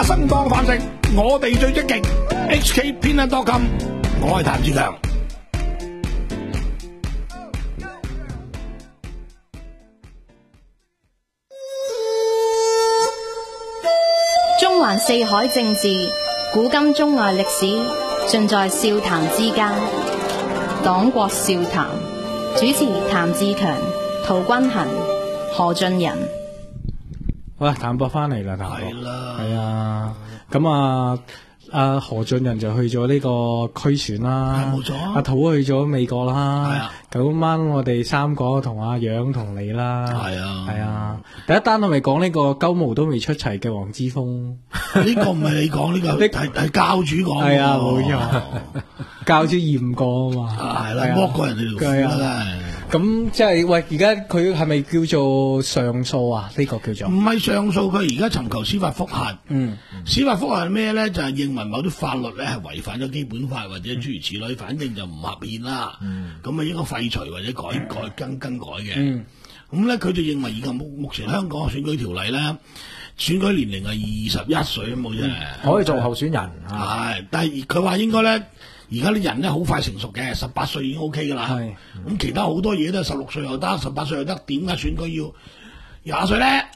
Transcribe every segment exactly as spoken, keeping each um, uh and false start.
生當飯食，我哋最積極。H K 偏袒多金，我係譚志強。 中環四海政治，古今中外歷史，盡在笑談之間。黨國笑談，主持譚志強、陶君行、何俊仁。 好啦，譚博翻嚟啦，譚博係啦， 係啊，咁啊。阿何俊仁就去咗呢個區選啦， 冇錯。 阿土去咗美國啦， 係啊。 今晚我哋三個同阿楊同你啦， 係啊， 係啊。第一單我咪講呢個鳩毛都未出齊嘅黃之鋒， 呢個唔係你講，呢個係係教主講。 係啊，冇錯，教主驗過啊嘛， 係啦，剝過人哋條褲啦。 咁即係喂，而家佢係咪叫做上訴啊？呢個叫做唔係上訴，佢而家尋求司法覆核。嗯，司法覆核係咩咧？就係認為某啲法律咧係違反咗基本法或者諸如此類，反正就唔合憲啦。嗯，咁啊應該廢除或者改改更更改嘅。嗯，咁咧佢就認為而家目目前香港選舉條例咧，選舉年齡係二十一歲都冇啫， 可以做候選人。 係，但係佢話應該咧。而家啲人咧好快成熟嘅，十八歲已經 O K 噶啦。係，咁其他好多嘢都係十六歲又得，十八歲又得，點解選舉要廿歲咧？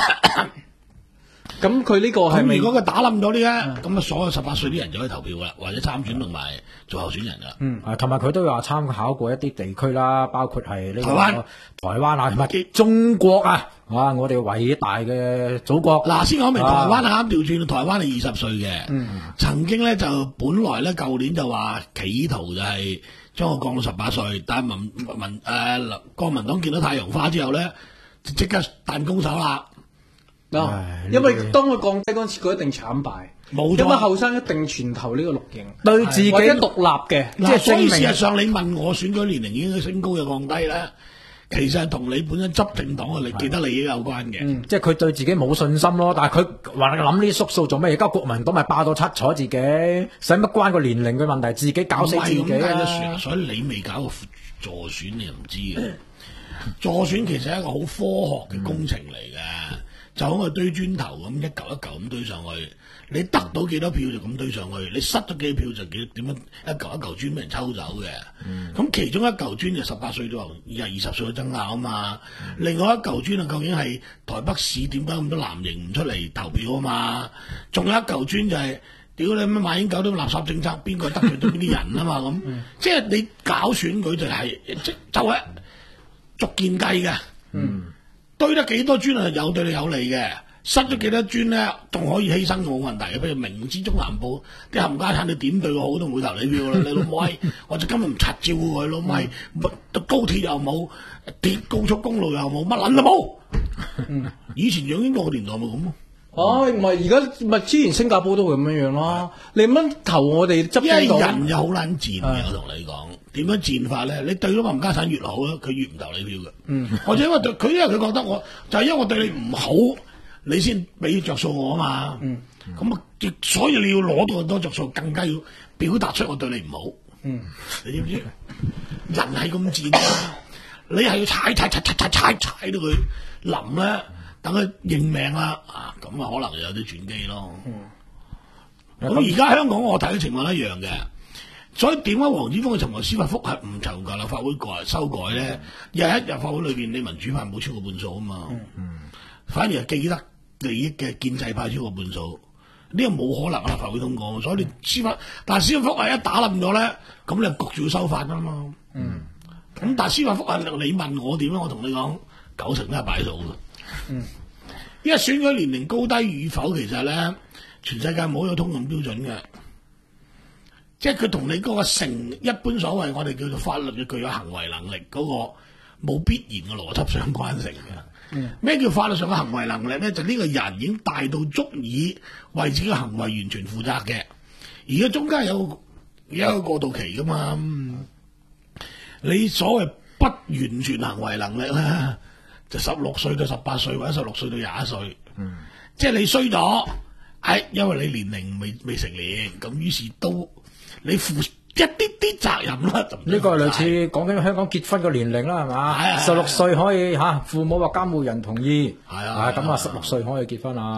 咁佢呢個係咪？ 如果佢打冧咗呢咧，咁啊所有十八歲啲人就可以投票啦，或者參選同埋做候選人啦。 嗯，啊，同埋佢都有話參考過一啲地區啦，包括係呢個台灣、 台灣啊，同埋中國啊，啊，我哋偉大嘅祖國。 嗱，先講明台灣啱調轉，台灣係二十歲嘅。嗯，曾經咧就本來咧舊年就話企圖就係將我降到十八歲，但係民民誒國民黨見到太陽花之後咧，就即刻彈弓手啦。 因為當佢降低嗰陣時，佢一定慘敗，冇錯。因為後生一定全投呢個綠營， 對自己或者獨立嘅， 即係所以事實上你問我選舉年齡已經升高又降低咧，其實係同你本身執政黨嘅利既得利益有關嘅。 嗯，即係佢對自己冇信心咯。但係佢話諗呢啲縮數做咩？而家國民黨咪霸到七彩自己，使乜關個年齡嘅問題？自己搞死自己啊！ 所以你未搞過助選，你又唔知嘅。助選其實係一個好科學嘅工程嚟嘅。嗯，就好似堆磚頭咁，一嚿一嚿咁堆上去，你得到幾多票就咁堆上去，你失咗幾票就幾點樣一嚿一嚿磚俾人抽走嘅。咁、嗯、其中一嚿磚就十八歲到廿二十歲嘅爭拗啊嘛，嗯、另外一嚿磚啊究竟係台北市點解咁多藍營唔出嚟投票啊嘛？仲有一嚿磚就係、是、屌你乜馬英九啲垃圾政策，邊個得罪咗邊啲人啊嘛咁，嗯、即係你搞選舉就係、是、即就係、是、逐件計嘅。嗯。堆得幾多磚係有對你有利嘅，失咗幾多磚咧，仲可以犧牲冇問題嘅。譬如明知中南部啲冚家鏟，你點對我好都唔會投你票啦。你老母閪，我就今日唔拆照顧佢老母閪，高鐵又冇，鐵高速公路又冇，乜撚都冇。以前楊英國個年代咪咁咯。 哦，唔係而家咪之前新加坡都會咁樣樣咯。你乜投我哋執政黨？ 因為人又好撚賤嘅，我同你講。點樣戰法咧？你對咗冚家產越好咧，佢越唔投你票嘅。嗯，或者因為對佢，因為佢覺得我就係、是、因為我對你唔好，你先俾着數我啊嘛。嗯，咁啊，所以你要攞到咁多着數，更加要表達出我對你唔好。嗯，你知唔知？人係咁賤啊！你係要踩踩踩踩踩踩踩到佢冧咧，等佢認命啦。啊，咁啊，可能有啲轉機咯。嗯，咁而家香港我睇嘅情況一樣嘅。所以點解黃之鋒嘅尋求司法覆核唔尋求立法會改修改咧？又喺立法會裏邊，你民主派冇超過半數啊嘛，嗯嗯、反而係既得利益嘅建制派超過半數，呢、這個冇可能立法會通過。所以你司法，但係司法覆核一打冧咗咧，咁你焗住要收法噶嘛。咁、嗯、但係司法覆核你問我點咧？我同你講，九成都係擺數嘅。嗯，因為選舉年齡高低與否，其實咧全世界冇有通用標準嘅。即係佢同你嗰個成一般所謂我哋叫做法律嘅具有行為能力嗰個冇必然嘅邏輯相關性嘅。咩、嗯、叫法律上嘅行為能力咧？就呢、是、個人已經大到足以為自己嘅行為完全負責嘅。而家中間有有一個過渡期噶嘛。嗯、你所謂不完全行為能力咧，就十六歲到十八歲或者十六歲到廿一歲。嗯、即係你衰咗，係因為你年齡未未成年，咁於是都。你負一啲啲責任啦， 呢個係類似講緊香港結婚嘅年齡啦，係嘛？十六歲可以吓，父母或監護人同意，係啊，咁啊，十六歲可以結婚啊。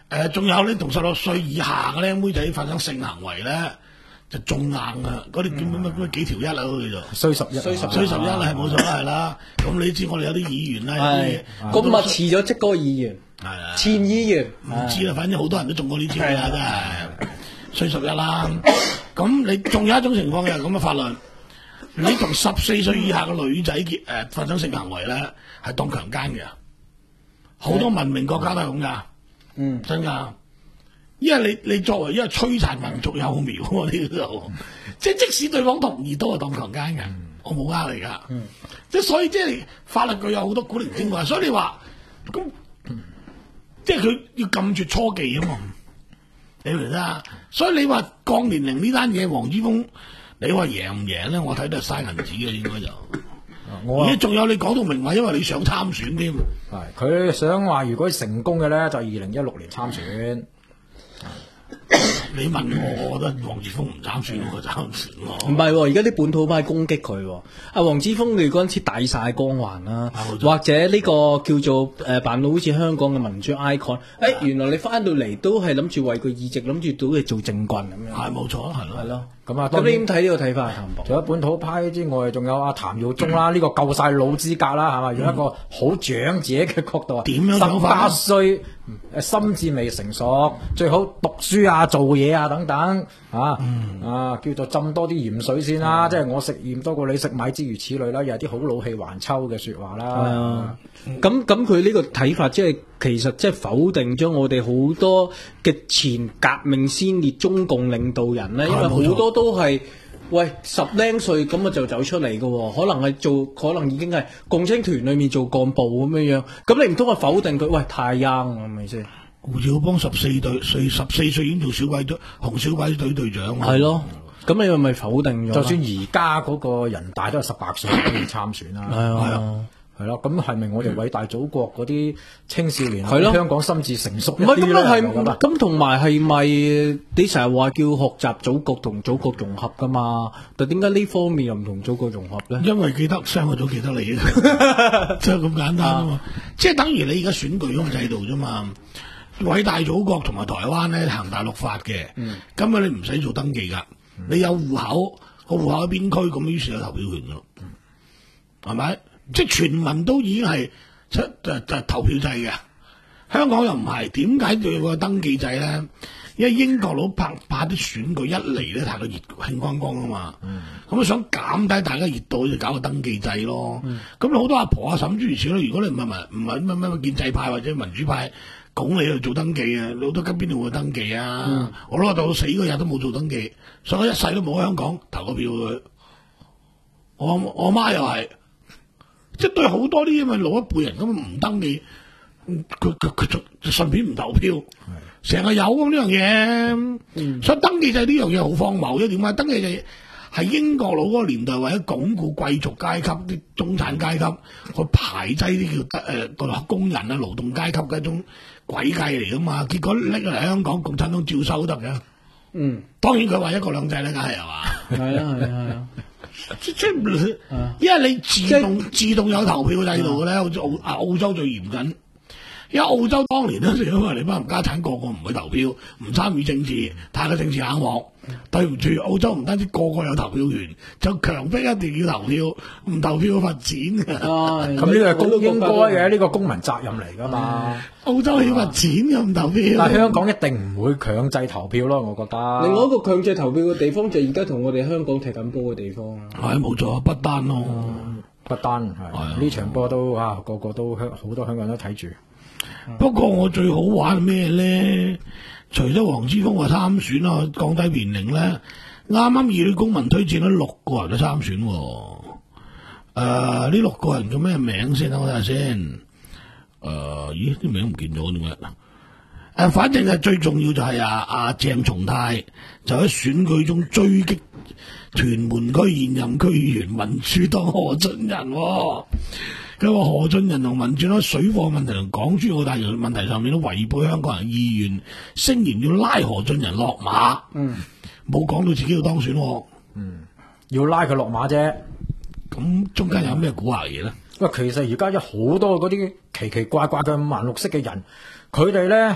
誒，仲有你同十六歲以下嘅僆妹仔發生性行為咧，就仲硬啊！嗰啲叫乜乜乜幾條一啊？嗰叫做衰十一， 衰十衰十一啦，係冇錯啦，係啦。咁你知我哋有啲議員咧， 係咁咪辭咗職嗰個議員， 係前議員唔知啦，反正好多人都中過呢招啦，真係衰十一啦。咁你仲有一種情況嘅咁嘅法律，你同十四歲以下嘅女仔結誒發生性行為咧，係當強姦嘅。好多文明國家都係咁噶， 嗯， 真噶。因為你你作為一個摧殘民族幼苗喎，呢度即係即使對方同意都係當強姦嘅，我冇呃你噶。嗯，即係所以即係法律佢有好多古靈精怪，所以你話咁，即係佢要禁絕初技啊嘛。你明唔明啊？所以你話降年齡呢單嘢，黃之鋒，你話贏唔贏咧？我睇都係嘥銀紙嘅，應該就。 我而家仲有你講到明話，因為你想參選添。 係佢想話，如果成功嘅咧，就二零一六年參選。 你問我，我覺得黃之鋒唔參選，我參選咯。 唔係喎，而家啲本土派攻擊佢喎。阿黃之鋒你嗰陣時帶晒光環啦，或者呢個叫做誒扮到好似香港嘅民主 icon，誒、哎、原來你翻到嚟都係諗住為佢議席，諗住到嚟做政棍咁樣。 係冇錯，係咯， 係咯。 咁啊， 咁你點睇呢個睇法啊？譚博， 除咗本土派之外，仲有阿譚耀宗啦，呢、嗯、個夠晒老資格啦，係嘛？用一個好長者嘅角度啊， 點樣十八歲誒心智未成熟，最好讀書啊、做嘢啊等等啊，嗯、啊叫做浸多啲鹽水先啦。嗯、即係我食鹽多過你食米之如此類啦，又係啲好老氣橫秋嘅説話啦。 咁咁佢呢個睇法即係其實即係否定咗我哋好多嘅前革命先烈中共領導人咧，因為好多都係喂十零歲咁啊就走出嚟嘅喎，可能係做可能已經係共青團裏面做幹部咁樣樣，咁你唔通係否定佢？喂太 young 係咪先？ 胡耀邦十四隊歲十四歲已經做小鬼隊紅小鬼隊隊長， 係咯。咁你係咪否定咗？ 就算而家嗰個人大都係十八歲可以參選啦。 係啊。 係咯，咁係咪我哋偉大祖國嗰啲青少年喺香港心智成熟一啲咧？ 唔係咁係，咁同埋係咪你成日話叫學習祖國同祖國融合噶嘛？但點解呢方面又唔同祖國融合咧？ 因為記得傷害咗記得你嘅，就係咁簡單啊嘛！即係等於你而家選舉嗰個制度啫嘛。偉大祖國同埋台灣咧行大陸法嘅，根本你唔使做登記噶，嗯、你有戶口，個戶口喺邊區，咁於是有投票權咯，係咪、嗯？即係全民都已經係出就就投票制嘅，香港又唔係，點解要有個登記制咧？因為英國佬拍拍啲選舉一嚟咧，大家熱興光光啊嘛，咁啊、嗯、想減低大家熱度，就搞個登記制咯。咁好、嗯、多阿婆阿嬸諸如此類，如果你唔係民唔係乜乜建制派或者民主派拱你去做登記啊，你好多街邊度會登記啊？嗯、我老豆死嗰日都冇做登記，所以一世都冇喺香港投過票佢。我我媽又係。即係對好多啲因為老一輩人咁唔登記，佢佢佢就順便唔投票，成日有咁呢樣嘢，嗯、所以登記制呢樣嘢好荒謬。因為點解登記制係英國佬嗰個年代為咗鞏固貴族階級、啲中產階級去排擠啲叫誒個工人啊、勞動階級嘅一種詭計嚟噶嘛？結果拎嚟香港共產黨照收得嘅。嗯，當然佢話一國兩制咧，梗係係嘛？ 係啊係啊係啊！ 即即因為你自動即自動有投票制度嘅咧，好似澳啊澳洲最嚴謹。因為澳洲當年咧，因為你班冚家產個個唔去投票，唔參與政治，太過政治冷漠。對唔住，澳洲唔單止個個有投票權，就強迫一定要投票，唔投票罰錢嘅。 咁呢個係公應該嘅，呢、呢個公民責任嚟噶嘛。 澳洲要罰錢嘅唔投票。 但係香港一定唔會強制投票咯，我覺得。 另外一個強制投票嘅地方就係而家同我哋香港踢緊波嘅地方。 係冇錯，不丹咯， 嗯、不丹係呢場波都啊，個個都香好多香港人都睇住。 不過我最好玩咩咧？除咗黃之鋒話參選啊，降低年齡咧，啱啱二女公民推薦咗六個人都參選。誒、呃，呢六個人叫咩名先？我睇下先。誒、呃，咦，啲名唔見咗點解？誒，反正係最重要就係阿阿鄭松泰就喺選舉中追擊屯門區現任區議員民主黨何俊仁。佢話何俊仁同民主黨水貨問題同港珠澳大橋問題上面都違背香港人意願，聲言要拉何俊仁落馬。嗯，冇講到自己要當選。 嗯，要拉佢落馬啫。 咁中間有咩蠱惑嘢咧？ 喂，其實而家有好多嗰啲奇奇怪怪嘅五顏六色嘅人，佢哋咧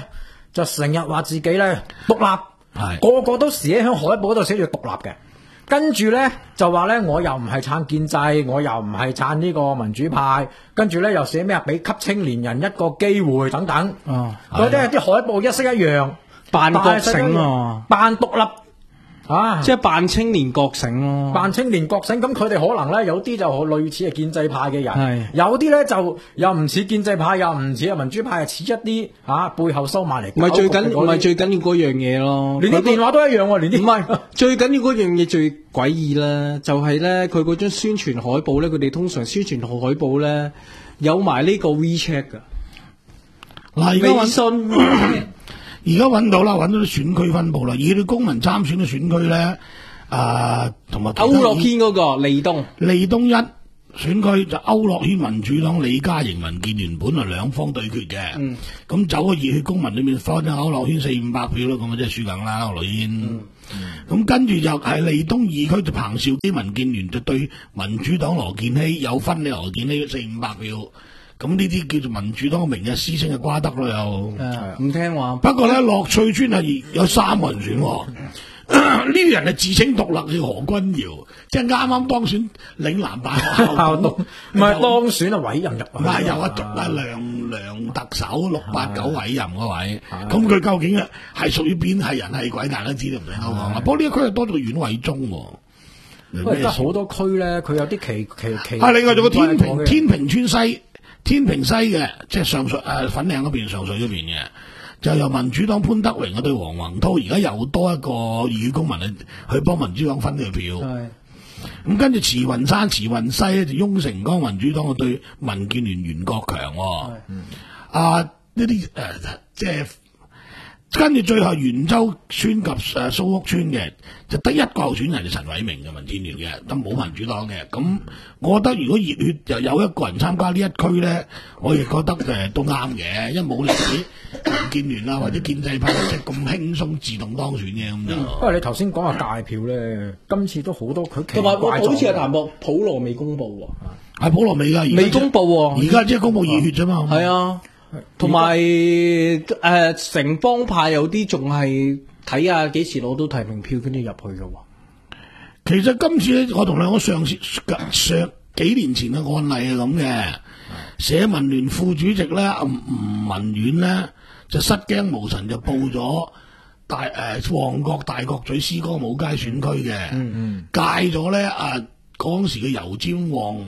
就成日話自己咧獨立， 係個個都寫喺海報嗰度寫住獨立嘅。跟住咧就話咧，我又唔係撐建制，我又唔係撐呢個民主派。跟住咧又寫咩啊？俾給青年人一個機會等等。 哦， 嗰啲啲海報一式一樣， 扮覺醒啊， 扮獨立啊， 即係扮青年覺醒咯， 扮青年覺醒。咁佢哋可能咧有啲就類似係建制派嘅人， 係有啲咧就又唔似建制派，又唔似民主派，係似一啲啊背後收埋嚟。 唔係最緊，唔係最緊要嗰樣嘢咯。 連啲電話都一樣喎，連啲唔係最緊要嗰樣嘢最詭異啦，就係咧佢嗰張宣傳海報咧，佢哋通常宣傳海報咧有埋呢個 WeChat 噶。 嗱，而家微信。 而家揾到啦，揾到啲選區分佈啦。而啲公民參選嘅選區咧，啊同埋區諾軒嗰個利東， 利東一選區就區諾軒民主黨、李嘉瑩民建聯本來兩方對決嘅。咁、嗯、走個熱血公民裏面放咗區諾軒四五百票咯，咁啊即係輸梗啦，區諾軒。咁、嗯、跟住就係利東二區就彭兆基民建聯就對民主黨羅健熙有分你羅健熙四五百票。咁呢啲叫做民主黨嘅明日師兄嘅瓜得咯，又唔聽話。 不過咧，樂翠村係有三個人選喎。呢啲人係自稱獨立嘅何君堯，即係啱啱當選嶺南大學校董， 唔係當選啊委任入， 唔係由阿阿梁梁特首六八九委任嗰位。咁佢究竟啊係屬於邊係人係鬼，大家知道唔使我講啦。不過呢一區係多咗個阮偉忠喎。 因為得好多區咧，佢有啲奇奇奇。 啊，另外仲有個天平天平村西。天平西嘅，即係上水誒、呃、粉嶺嗰邊、上水嗰邊嘅，就由民主黨潘德榮啊對黃宏濤，而家又多一個義勇公民去去幫民主黨分嘅票。係咁跟住慈雲山、慈雲西咧就翁成光民主黨啊對民建聯袁國強。係啊呢啲誒即係。跟住最後元州村及誒蘇屋村嘅，就得一個候選人就陳偉明嘅民建聯嘅，都冇民主黨嘅。咁我覺得如果熱血又有一個人參加呢一區咧，我亦覺得誒都啱嘅，因為冇歷史民建聯啊或者建制派即係咁輕鬆自動當選嘅咁就。 不過你頭先講下界票咧，今次都好多佢奇同埋怪好似係譚博普羅未公佈喎， 係普羅未㗎， 未公佈喎， 而家即係公佈熱血啫嘛。 係啊。同埋誒城邦派有啲仲係睇下幾時攞到提名票跟住入去嘅喎。 其實今次咧，我同兩個上次上幾年前嘅案例係咁嘅，社民聯副主席咧吳吳文遠咧就失驚無神就報咗大誒、呃、旺角大角咀詩歌舞街選區嘅，嗯嗯，戒咗咧啊嗰時嘅油尖旺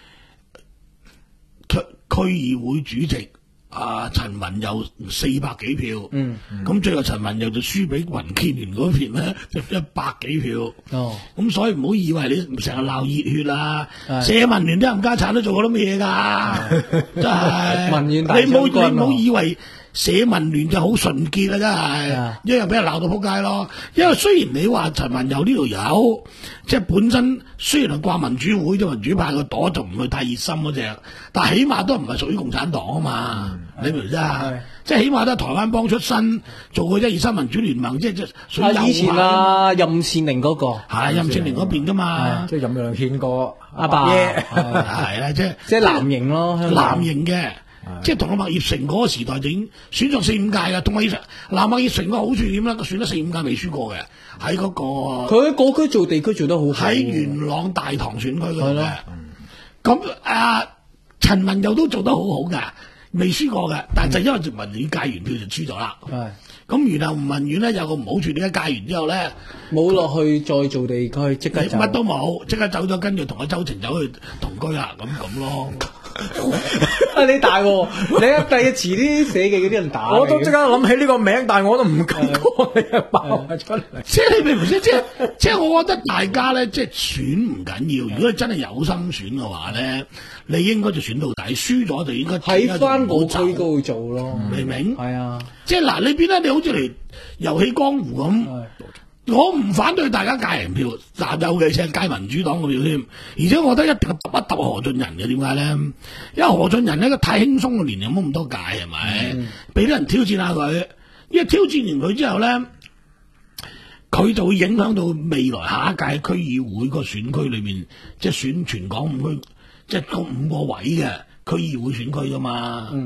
區區議會主席。啊！陳文佑四百幾票，咁、嗯嗯、最後陳文佑就輸俾民建聯嗰邊咧，就一百幾票。哦，咁所以唔好以為你成日鬧熱血啦，社民聯啲冚家產都做過啲咩嘢㗎，真係。民你唔好你唔好以為社民聯就好純潔啦，真係，一樣俾人鬧到撲街咯。因為雖然你話陳文佑呢度有，即係本身雖然係掛民主會，即民主派個朵就唔會太熱心嗰隻，但係起碼都唔係屬於共產黨啊嘛。嗯你明唔明啫？即係起碼都係台灣幫出身，做過一二三民主聯盟，即係即係屬於右派。以前啊，任善寧嗰個係任善寧嗰邊噶嘛， 即係任良憲個阿爸係啦，即係即係藍營咯， 藍營嘅，即係同阿麥業成嗰個時代就已經選咗四五屆嘅。同麥業成嗱麥業成個好處點咧？佢選咗四五屆未輸過嘅，喺嗰個佢喺嗰區做地區做得好， 喺元朗大塘選區嗰度嘅。咁啊，陳文佑都做得好好㗎。未輸過嘅，但係就因為民聯戒完票就輸咗啦。係咁，然後吳文遠咧有個唔好處，點解戒完之後咧冇落去再做地區，即刻乜都冇，即刻走咗，跟住同阿周庭走去同居啦，咁咁咯。 啊你大喎，你一第一遲啲寫嘅嗰啲人打， 我都即刻諗起呢個名，但係我都唔敢講你啊爆出嚟。 即係你明唔明先？即係即係我覺得大家咧，即係選唔緊要。如果你真係有心選嘅話咧，你應該就選到底，輸咗就應該喺翻個區嗰度做咯。 明唔明？ 係啊， 即係嗱，你變得你好似嚟遊戲江湖咁。我唔反對大家戒人票，嗱尤其是係戒民主黨嘅票添，而且我覺得一定係揼一揼何俊仁嘅，點解咧？因為何俊仁呢個太輕鬆嘅年齡，冇咁多戒係咪？俾啲、嗯、人挑戰下佢，因為挑戰完佢之後咧，佢就會影響到未來下一屆區議會個選區裏面，即係選全港五區，即係個五個位嘅區議會選區噶嘛。嗯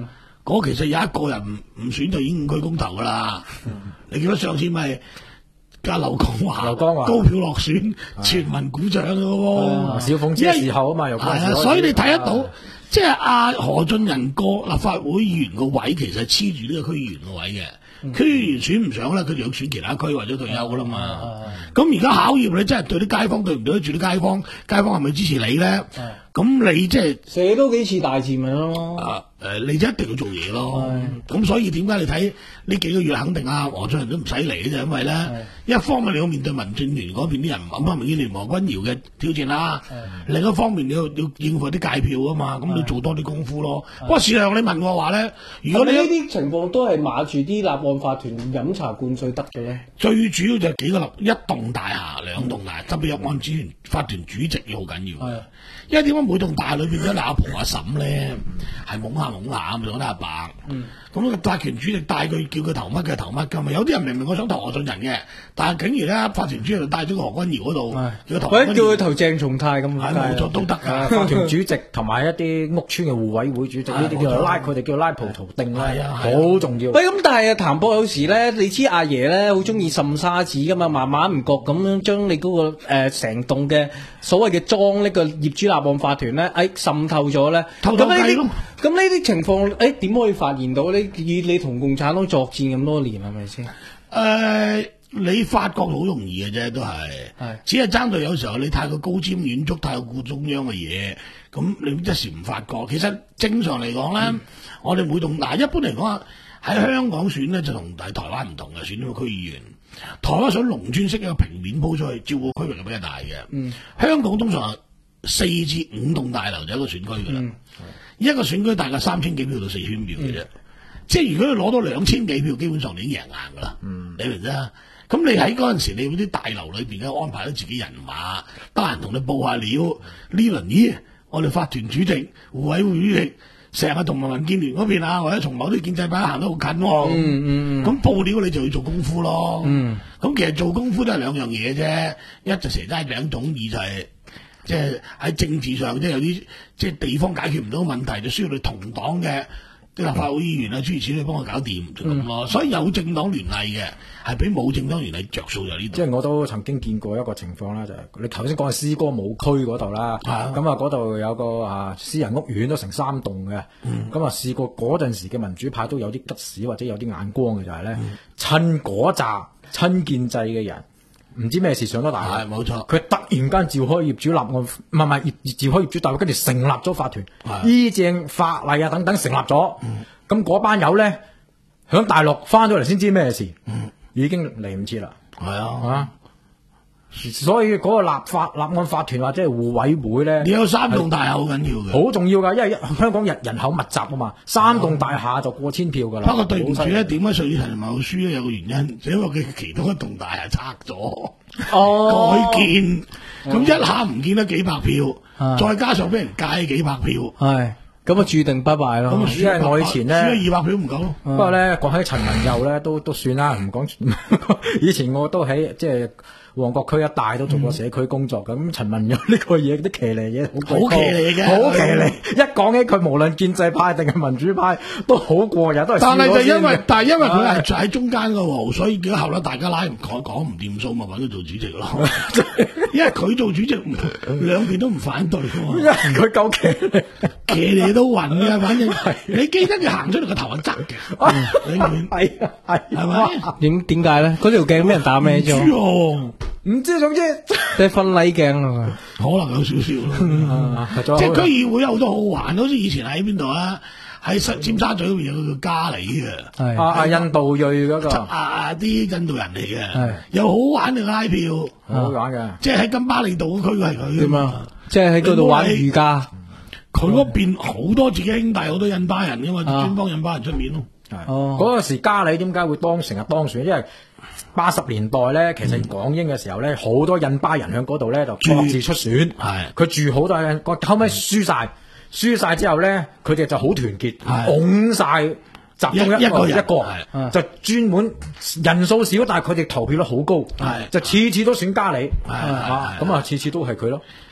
嗰其實有一個人唔唔選就已經五區公投噶啦。你記得上次咪加劉江華、 劉江華高票落選，全民鼓掌嘅喎。 小鳳姐時候啊嘛，又係啊，所以你睇得到，即係阿何俊仁個立法會議員個位其實黐住呢個區議員個位嘅。區議員選唔上咧，佢就要選其他區或者退休噶啦嘛。咁而家考驗你真係對啲街坊對唔對得住啲街坊，街坊係咪支持你咧？咁你即係射多幾次大字咪咯。 啊誒，你就一定要做嘢咯。咁所以點解你睇呢幾個月肯定啊何俊仁都唔使嚟嘅啫，因為咧一方面你要面對民政聯嗰邊啲人，咁啊民建聯何君堯嘅挑戰啦；另一方面你要要應付啲界票啊嘛，咁你做多啲功夫咯。不過事實上你問我話咧，如果你呢啲情況都係馬住啲立案法團飲茶灌水得嘅咧， 最主要就係幾個立一棟大廈、兩棟大廈，特別入案主團法團主席要好緊要嘅。因為點解每棟大廈裏邊都係阿婆阿嬸咧，係懵下懵下咁樣，得阿伯。咁個法團主席帶佢叫佢投乜嘅投乜㗎嘛。有啲人明明我想投何俊仁嘅，但係竟然咧法團主席就帶咗個何君堯嗰度，叫佢投。 或者叫佢投鄭松泰咁， 係冇錯都得㗎。 法團主席同埋一啲屋村嘅互委會主席呢啲叫做拉，佢哋叫拉葡萄丁啦，好重要。 喂，咁但係啊，譚博有時咧，你知阿爺咧好中意滲沙子㗎嘛，慢慢唔覺咁樣將你嗰個誒成棟嘅所謂嘅莊呢個業主立案法團咧，誒滲透咗咧。咁呢啲咁呢啲情況，誒點可以發現到呢？以你同共產黨作戰咁多年係咪先？誒、 呃，你發覺好容易嘅啫，都係，係只係爭到有時候你太過高瞻遠矚，太過顧中央嘅嘢，咁你一時唔發覺。其實正常嚟講咧，嗯、我哋每棟嗱，一般嚟講喺香港選咧就同喺台灣唔同嘅，選呢個區議員。台灣想農村式一個平面鋪出去，照顧區域係比較大嘅。嗯，香港通常係四至五棟大樓就一個選區㗎啦，嗯、一個選區大概三千幾票到四千票嘅啫。嗯即係如果你攞到兩千幾票，基本上你已經贏硬噶啦。嗯，你明唔明啊？咁你喺嗰陣時，你嗰啲大樓裏邊咧安排咗自己人馬，得閒同你報下料。呢輪咦，我哋法團主席、互委會主席成日同埋民建聯嗰邊啊，或者從某啲建制派行得好近喎、哦。嗯嗯咁報料你就要做功夫咯。嗯。咁其實做功夫都係兩樣嘢啫，一就蛇齋餅種，二就係即係喺政治上即係有啲即係地方解決唔到問題，就需要你同黨嘅。啲立法會議員啊，諸如此類幫我搞掂就咁咯。所以有政黨聯繫嘅係比冇政黨聯繫着數就呢度。即係我都曾經見過一個情況啦，就係、是、你頭先講嘅詩歌舞區嗰度啦。咁啊嗰度有個啊私人屋苑都成三棟嘅。咁啊、嗯、試過嗰陣時嘅民主派都有啲吉屎或者有啲眼光嘅就係、是、咧，嗯、趁嗰紮親建制嘅人。唔知咩事上咗大會， 冇錯。 佢突然間召開業主立案，唔係唔係召開業主大會，跟住成立咗法團，依正法例啊等等成立咗。咁嗰班友咧，響大陸翻咗嚟先知咩事，嗯、已經嚟唔切啦。 係啊。 啊所以嗰個立法立案法團或者係互委會咧， 你有三棟大廈好緊要嘅， 好重要噶，因為香港人人口密集啊嘛，三棟大廈就過千票噶啦。 不過對唔住咧，點解上次陳茂書咧有個原因，就因為佢其中一棟大廈拆咗，哦、改建，咁一下唔見得幾百票，嗯、再加上俾人戒幾百票， 係咁啊，注定不敗咯。 咁因為我以前咧， 輸二百票唔夠咯。 嗯、不過咧，講起陳文佑咧，都都算啦，唔講。以前我都喺即係。旺角區一帶都做過社區工作嘅，咁陳文佑呢個嘢啲騎呢嘢好騎呢嘅， 好騎呢。一講起佢，無論建制派定係民主派都好過癮，都係。 但係就因為，但係因為佢係喺中間嘅喎，所以後來大家拉唔講講唔掂數，咪揾佢做主席咯。因為佢做主席，兩邊都唔反對嘅嘛。因為佢夠騎呢， 騎呢都暈嘅，反正你記得佢行出嚟個頭係側嘅，永遠係啊係，係咪？ 點點解咧？嗰條鏡俾人打咩咗？ 唔知，總之即係婚禮鏡啊， 可能有少少咯。即係區議會有好多好玩，好似以前喺邊度啊？喺尖沙咀嗰邊有個叫嘉里嘅， 係啊啊印度裔嗰個啊啊啲印度人嚟嘅，又好玩嘅拉票， 好好玩嘅。 即係喺金巴利道嗰區係佢點啊？ 即係喺嗰度玩瑜伽。 佢嗰邊好多自己兄弟，好多印巴人噶嘛，專幫印巴人出面咯。 哦，嗰陣時嘉里點解會當成日當選？因為八十年代咧，其實港英嘅時候咧，好、嗯、多印巴人喺嗰度咧就各自出選，係佢住好多人，後尾輸晒，輸晒之後咧，佢哋就好團結，拱晒集中一一個一個，就專門人數少，但係佢哋投票率好高，係就次次都選嘉里，啊咁啊次次都係佢咯。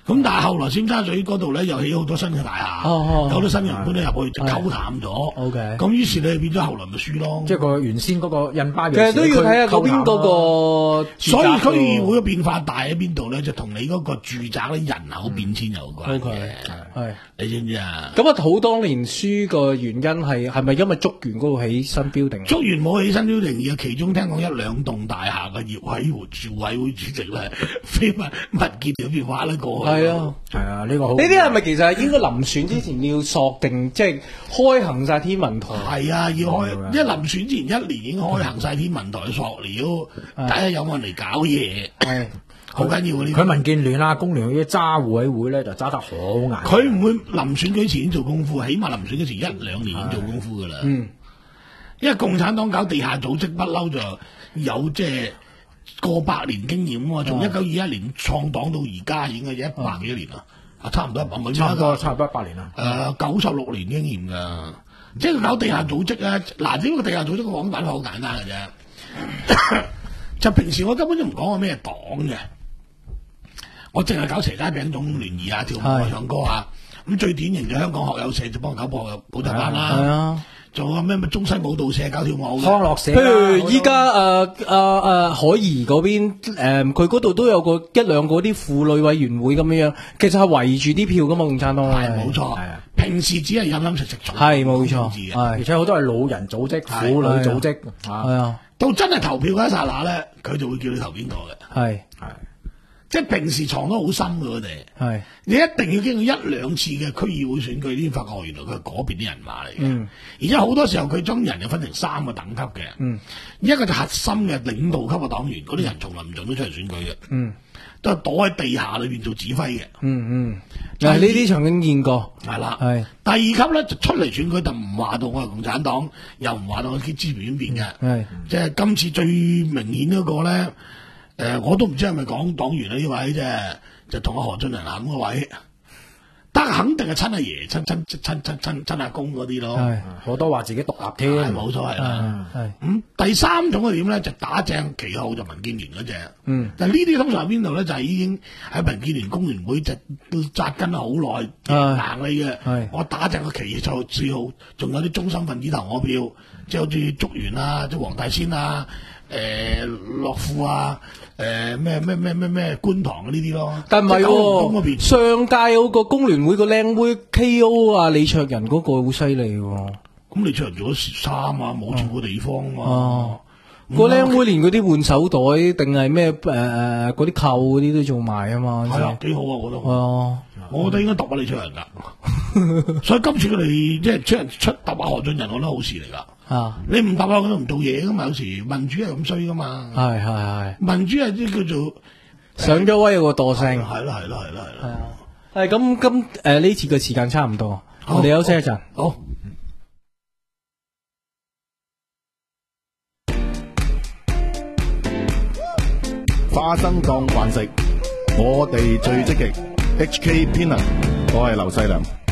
咁但係後來尖沙咀嗰度咧又起好多新嘅大廈， 哦哦有好多新人搬咗入去，就溝淡咗。 OK 咁於是你變咗後來咪輸咯。 即係個原先嗰個印巴其實都要睇下嗰邊嗰個住宅所以區喎議會嘅變化大喺邊度咧？就同你嗰個住宅咧人口變遷有關嘅。 OK 係。 你知唔知啊？ 咁啊，好多年輸個原因係係咪因為竹園嗰度起新 building？ 竹園冇起新 building，而其中聽講一兩棟大廈嘅業委會召委會主席咧，非物物件裏邊挖得過去。 係啊， 係啊，呢個好呢啲係咪其實係應該臨選之前要鎖定，即係開行晒天文台？ 係啊，要開， 係啊因為臨選之前一年已經開行晒天文台塑料，睇下有冇人嚟搞嘢， 係好緊要嘅呢佢民建聯啊、工聯嗰啲揸互委會咧就揸得好硬。 佢唔會臨選舉前做功夫，起碼臨選嗰前一兩年已經做功夫噶啦。 嗯， 因為共產黨搞地下組織不嬲就有即係過百年經驗啊嘛，從一九二一年創黨到而家已經係一百幾年啦，啊差唔多一百， 差唔多差唔多一百年啦。 誒九十六年經驗㗎，即係佢搞地下組織咧。嗱，呢個地下組織嘅講法好簡單嘅啫，就平時我根本就唔講我咩黨嘅，我淨係搞斜街餅種聯誼啊、跳舞啊、唱歌啊。咁最典型就香港學友社就幫搞補補習班啦。 係啊。 仲有咩咩中西舞蹈社搞跳舞嘅， 康樂社譬啦， 如依家誒誒誒海怡嗰邊誒，佢嗰度都有個一兩個啲婦女委員會咁樣樣，其實係圍住啲票噶嘛，共產黨係冇錯。 係啊， 平時只係飲飲食食做， 係冇錯， 係係而且好多係老人組織、婦女組織係啊， 啊， 到真係投票嗰一剎那咧，佢就會叫你投邊個嘅。 係係即係平時藏得好深嘅佢哋， 係你一定要經過一兩次嘅區議會選舉，先發覺原來佢係嗰邊啲人馬嚟嘅。 嗯而且好多時候佢將人又分成三個等級嘅， 嗯一個就核心嘅領導級嘅黨員，嗰啲人從來唔準都出嚟選舉嘅， 嗯都係躲喺地下裏邊做指揮嘅。 嗯嗯，嗱呢啲曾經見過， 係啦， 係第二級咧就出嚟選舉，就唔話到我係共產黨，又唔話到我支持邊邊嘅。 係即係今次最明顯嗰個咧，誒、我都唔知係咪講黨員啊呢位啫，就同阿何俊仁行嗰位，得肯定係親阿爺、親親親親親親阿公嗰啲咯， 係好多話自己獨立係添， 冇所謂啦。 係咁、第三種係點咧？就打正旗號就民建聯嗰只， 嗯， 但係呢啲通常喺邊度咧？就係、已經喺民建聯、工聯會就紮根咗好耐，硬你嘅。 係我打正個旗就最好，仲有啲中心分子投我票，即係好似竹園啊、即係黃大仙啊、誒樂富啊、誒咩咩咩咩咩觀塘呢啲咯。 但唔係即係九龍東嗰喎， 邊上屆嗰個工聯會個靚妹 K O 啊，李卓人嗰個好犀利喎。 咁你出人做咗衫啊，冇住個地方啊嘛。 哦， 咁個靚妹連嗰啲換手袋定係咩誒誒嗰啲扣嗰啲都做埋啊嘛。 係啊，幾好啊，我覺得。 哦， 我覺得應該揼下李卓人㗎，所以今次佢哋即係出人出揼下何俊仁，我覺得好事嚟㗎。 啊， 你唔揼下佢都唔做嘢㗎嘛，有時民主係咁衰㗎嘛。 係係係， 民主係啲叫做上咗位有個惰性。 係啦係啦係啦係啦。 係咁今誒呢次嘅時間差唔多，我哋休息一陣。 好。 花生當飯食，我哋最積極。H K Pinner，我係劉細良。